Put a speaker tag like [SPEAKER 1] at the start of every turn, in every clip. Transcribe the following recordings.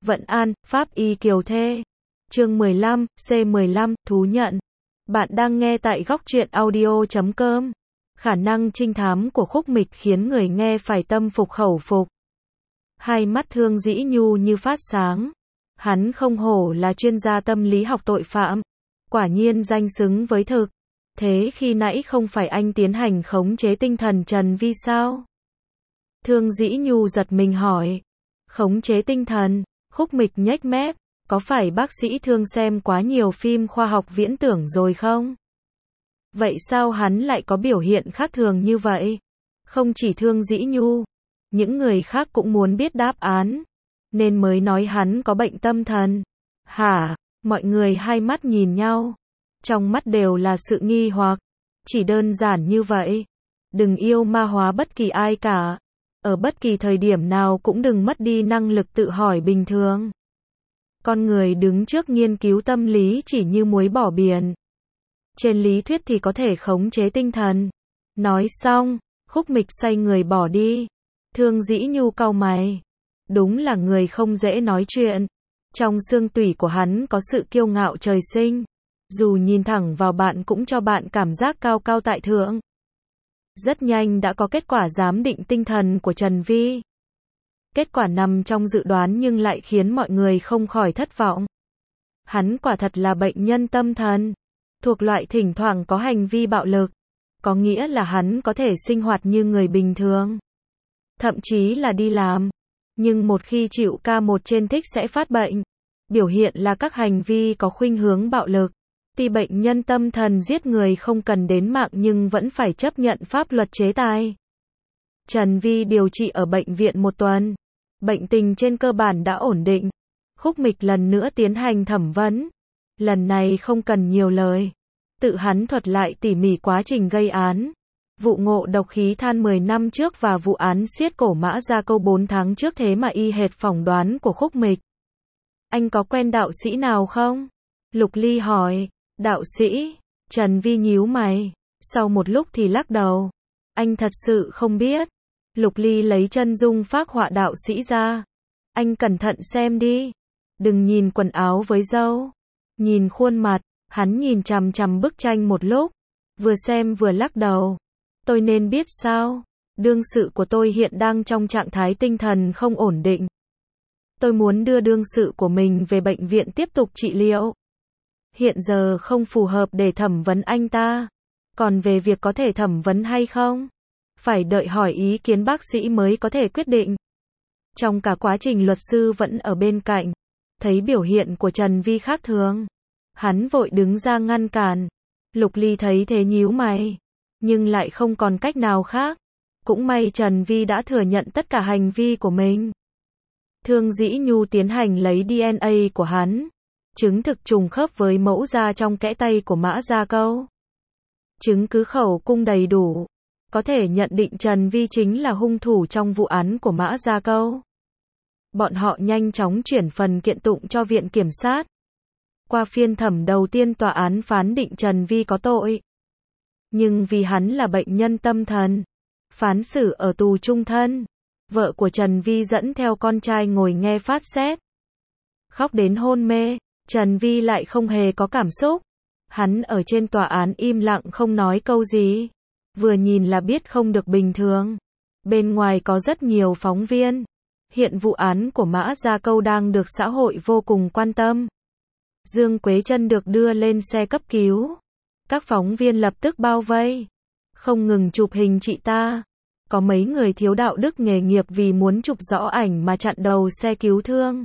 [SPEAKER 1] Vận An, Pháp Y Kiều Thê. Chương 15, C15, thú nhận. Bạn đang nghe tại góc truyện audio.com. Khả năng trinh thám của Khúc Mịch khiến người nghe phải tâm phục khẩu phục. Hai mắt Thương Dĩ Nhu như phát sáng. Hắn không hổ là chuyên gia tâm lý học tội phạm. Quả nhiên danh xứng với thực. Thế khi nãy không phải anh tiến hành khống chế tinh thần Trần Vi sao? Thương Dĩ Nhu giật mình hỏi. Khống chế tinh thần? Khúc Mịch nhếch mép. Có phải bác sĩ Thương xem quá nhiều phim khoa học viễn tưởng rồi không? Vậy sao hắn lại có biểu hiện khác thường như vậy? Không chỉ Thương Dĩ Nhu, những người khác cũng muốn biết đáp án, nên mới nói hắn có bệnh tâm thần. Hả? Mọi người hai mắt nhìn nhau, trong mắt đều là sự nghi hoặc. Chỉ đơn giản như vậy. Đừng yêu ma hóa bất kỳ ai cả. Ở bất kỳ thời điểm nào cũng đừng mất đi năng lực tự hỏi bình thường. Con người đứng trước nghiên cứu tâm lý chỉ như muối bỏ biển. Trên lý thuyết thì có thể khống chế tinh thần. Nói xong, Khúc Mịch xoay người bỏ đi. Thương Dĩ Nhu cau mày. Đúng là người không dễ nói chuyện. Trong xương tủy của hắn có sự kiêu ngạo trời sinh. Dù nhìn thẳng vào bạn cũng cho bạn cảm giác cao cao tại thượng. Rất nhanh đã có kết quả giám định tinh thần của Trần Vi. Kết quả nằm trong dự đoán nhưng lại khiến mọi người không khỏi thất vọng. Hắn quả thật là bệnh nhân tâm thần, thuộc loại thỉnh thoảng có hành vi bạo lực. Có nghĩa là hắn có thể sinh hoạt như người bình thường, thậm chí là đi làm. Nhưng một khi chịu K1 trên thích sẽ phát bệnh. Biểu hiện là các hành vi có khuynh hướng bạo lực. Tuy bệnh nhân tâm thần giết người không cần đến mạng nhưng vẫn phải chấp nhận pháp luật chế tài. Trần Vi điều trị ở bệnh viện một tuần. Bệnh tình trên cơ bản đã ổn định. Khúc Mịch lần nữa tiến hành thẩm vấn. Lần này không cần nhiều lời. Tự hắn thuật lại tỉ mỉ quá trình gây án. Vụ ngộ độc khí than 10 năm trước và vụ án xiết cổ Mã Gia Câu 4 tháng trước thế mà y hệt phỏng đoán của Khúc Mịch. Anh có quen đạo sĩ nào không? Lục Ly hỏi. Đạo sĩ? Trần Vi nhíu mày. Sau một lúc thì lắc đầu. Anh thật sự không biết. Lục Ly lấy chân dung phác họa đạo sĩ ra. Anh cẩn thận xem đi. Đừng nhìn quần áo với râu. Nhìn khuôn mặt. Hắn nhìn chằm chằm bức tranh một lúc. Vừa xem vừa lắc đầu. Tôi nên biết sao? Đương sự của tôi hiện đang trong trạng thái tinh thần không ổn định. Tôi muốn đưa đương sự của mình về bệnh viện tiếp tục trị liệu. Hiện giờ không phù hợp để thẩm vấn anh ta. Còn về việc có thể thẩm vấn hay không, phải đợi hỏi ý kiến bác sĩ mới có thể quyết định. Trong cả quá trình luật sư vẫn ở bên cạnh. Thấy biểu hiện của Trần Vi khác thường. Hắn vội đứng ra ngăn cản. Lục Ly thấy thế nhíu mày. Nhưng lại không còn cách nào khác. Cũng may Trần Vi đã thừa nhận tất cả hành vi của mình. Thương Dĩ Nhu tiến hành lấy DNA của hắn. Chứng thực trùng khớp với mẫu da trong kẽ tay của Mã Gia Câu. Chứng cứ khẩu cung đầy đủ. Có thể nhận định Trần Vi chính là hung thủ trong vụ án của Mã Gia Câu. Bọn họ nhanh chóng chuyển phần kiện tụng cho viện kiểm sát. Qua phiên thẩm đầu tiên tòa án phán định Trần Vi có tội. Nhưng vì hắn là bệnh nhân tâm thần, phán xử ở tù chung thân. Vợ của Trần Vi dẫn theo con trai ngồi nghe phát xét. Khóc đến hôn mê. Trần Vi lại không hề có cảm xúc. Hắn ở trên tòa án im lặng không nói câu gì. Vừa nhìn là biết không được bình thường. Bên ngoài có rất nhiều phóng viên. Hiện vụ án của Mã Gia Câu đang được xã hội vô cùng quan tâm. Dương Quế Trân được đưa lên xe cấp cứu. Các phóng viên lập tức bao vây. Không ngừng chụp hình chị ta. Có mấy người thiếu đạo đức nghề nghiệp vì muốn chụp rõ ảnh mà chặn đầu xe cứu thương.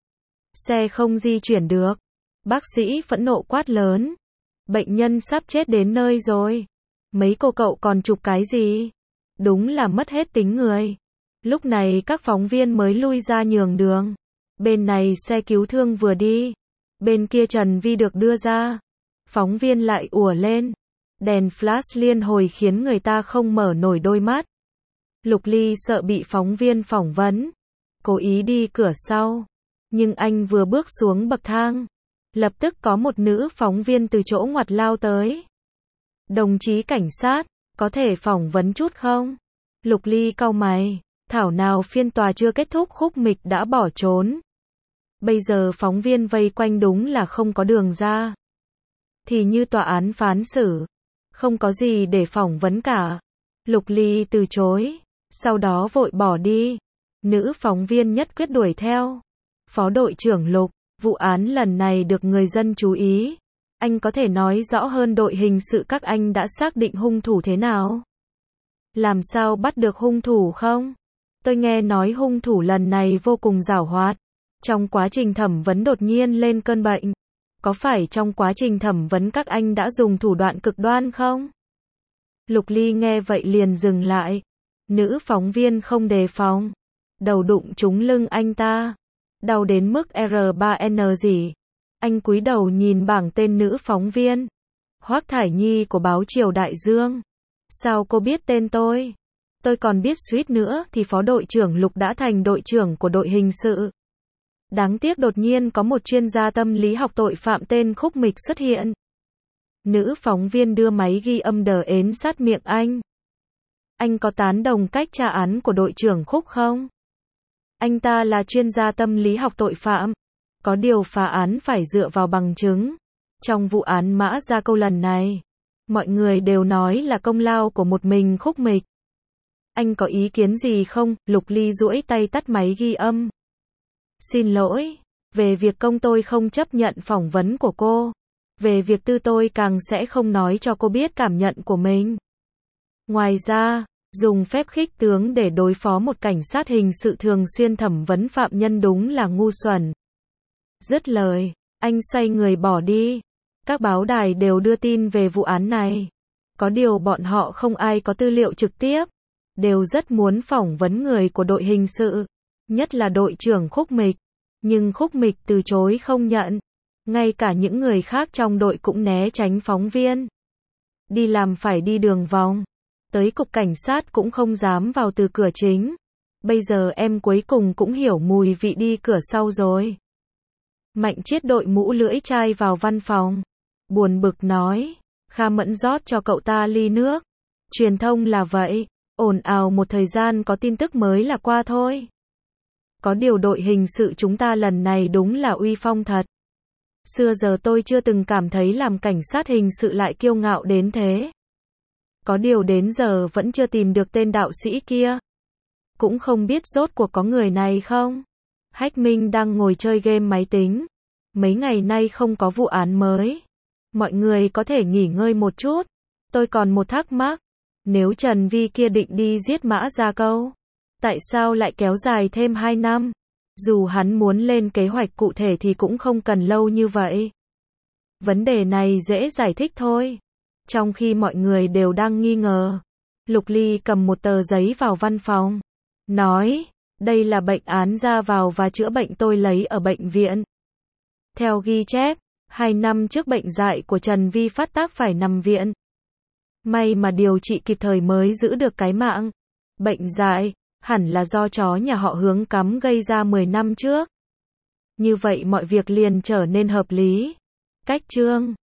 [SPEAKER 1] Xe không di chuyển được. Bác sĩ phẫn nộ quát lớn. Bệnh nhân sắp chết đến nơi rồi. Mấy cô cậu còn chụp cái gì? Đúng là mất hết tính người. Lúc này các phóng viên mới lui ra nhường đường. Bên này xe cứu thương vừa đi. Bên kia Trần Vi được đưa ra. Phóng viên lại ùa lên. Đèn flash liên hồi khiến người ta không mở nổi đôi mắt. Lục Ly sợ bị phóng viên phỏng vấn. Cố ý đi cửa sau. Nhưng anh vừa bước xuống bậc thang. Lập tức có một nữ phóng viên từ chỗ ngoặt lao tới. Đồng chí cảnh sát, có thể phỏng vấn chút không? Lục Ly cau mày. Thảo nào phiên tòa chưa kết thúc Khúc Mịch đã bỏ trốn. Bây giờ phóng viên vây quanh đúng là không có đường ra. Thì như tòa án phán xử. Không có gì để phỏng vấn cả. Lục Ly từ chối. Sau đó vội bỏ đi. Nữ phóng viên nhất quyết đuổi theo. Phó đội trưởng Lục, vụ án lần này được người dân chú ý. Anh có thể nói rõ hơn đội hình sự các anh đã xác định hung thủ thế nào? Làm sao bắt được hung thủ không? Tôi nghe nói hung thủ lần này vô cùng giảo hoạt. Trong quá trình thẩm vấn đột nhiên lên cơn bệnh. Có phải trong quá trình thẩm vấn các anh đã dùng thủ đoạn cực đoan không? Lục Ly nghe vậy liền dừng lại. Nữ phóng viên không đề phòng. Đầu đụng trúng lưng anh ta. Đau đến mức R3N gì. Anh cúi đầu nhìn bảng tên nữ phóng viên. Hoắc Thải Nhi của báo Triều Đại Dương. Sao cô biết tên tôi? Tôi còn biết suýt nữa thì phó đội trưởng Lục đã thành đội trưởng của đội hình sự. Đáng tiếc đột nhiên có một chuyên gia tâm lý học tội phạm tên Khúc Mịch xuất hiện. Nữ phóng viên đưa máy ghi âm đờ ến sát miệng anh. Anh có tán đồng cách tra án của đội trưởng Khúc không? Anh ta là chuyên gia tâm lý học tội phạm. Có điều phá án phải dựa vào bằng chứng. Trong vụ án Mã Gia Câu lần này, mọi người đều nói là công lao của một mình Khúc Mịch. Anh có ý kiến gì không? Lục Ly duỗi tay tắt máy ghi âm. Xin lỗi, về việc công tôi không chấp nhận phỏng vấn của cô. Về việc tư tôi càng sẽ không nói cho cô biết cảm nhận của mình. Ngoài ra, dùng phép khích tướng để đối phó một cảnh sát hình sự thường xuyên thẩm vấn phạm nhân đúng là ngu xuẩn. Dứt lời, anh xoay người bỏ đi. Các báo đài đều đưa tin về vụ án này. Có điều bọn họ không ai có tư liệu trực tiếp. Đều rất muốn phỏng vấn người của đội hình sự. Nhất là đội trưởng Khúc Mịch. Nhưng Khúc Mịch từ chối không nhận. Ngay cả những người khác trong đội cũng né tránh phóng viên. Đi làm phải đi đường vòng. Tới cục cảnh sát cũng không dám vào từ cửa chính. Bây giờ em cuối cùng cũng hiểu mùi vị đi cửa sau rồi. Mạnh Chiết đội mũ lưỡi chai vào văn phòng. Buồn bực nói. Kha Mẫn rót cho cậu ta ly nước. Truyền thông là vậy. Ồn ào một thời gian có tin tức mới là qua thôi. Có điều đội hình sự chúng ta lần này đúng là uy phong thật. Xưa giờ tôi chưa từng cảm thấy làm cảnh sát hình sự lại kiêu ngạo đến thế. Có điều đến giờ vẫn chưa tìm được tên đạo sĩ kia. Cũng không biết rốt cuộc có người này không? Hách Minh đang ngồi chơi game máy tính. Mấy ngày nay không có vụ án mới. Mọi người có thể nghỉ ngơi một chút. Tôi còn một thắc mắc. Nếu Trần Vi kia định đi giết Mã Gia Câu, tại sao lại kéo dài thêm 2 năm? Dù hắn muốn lên kế hoạch cụ thể thì cũng không cần lâu như vậy. Vấn đề này dễ giải thích thôi. Trong khi mọi người đều đang nghi ngờ, Lục Ly cầm một tờ giấy vào văn phòng. Nói, đây là bệnh án ra vào và chữa bệnh tôi lấy ở bệnh viện. Theo ghi chép, 2 năm trước bệnh dại của Trần Vi phát tác phải nằm viện. May mà điều trị kịp thời mới giữ được cái mạng. Bệnh dại, hẳn là do chó nhà họ Hướng cắm gây ra 10 năm trước. Như vậy mọi việc liền trở nên hợp lý. Cách chương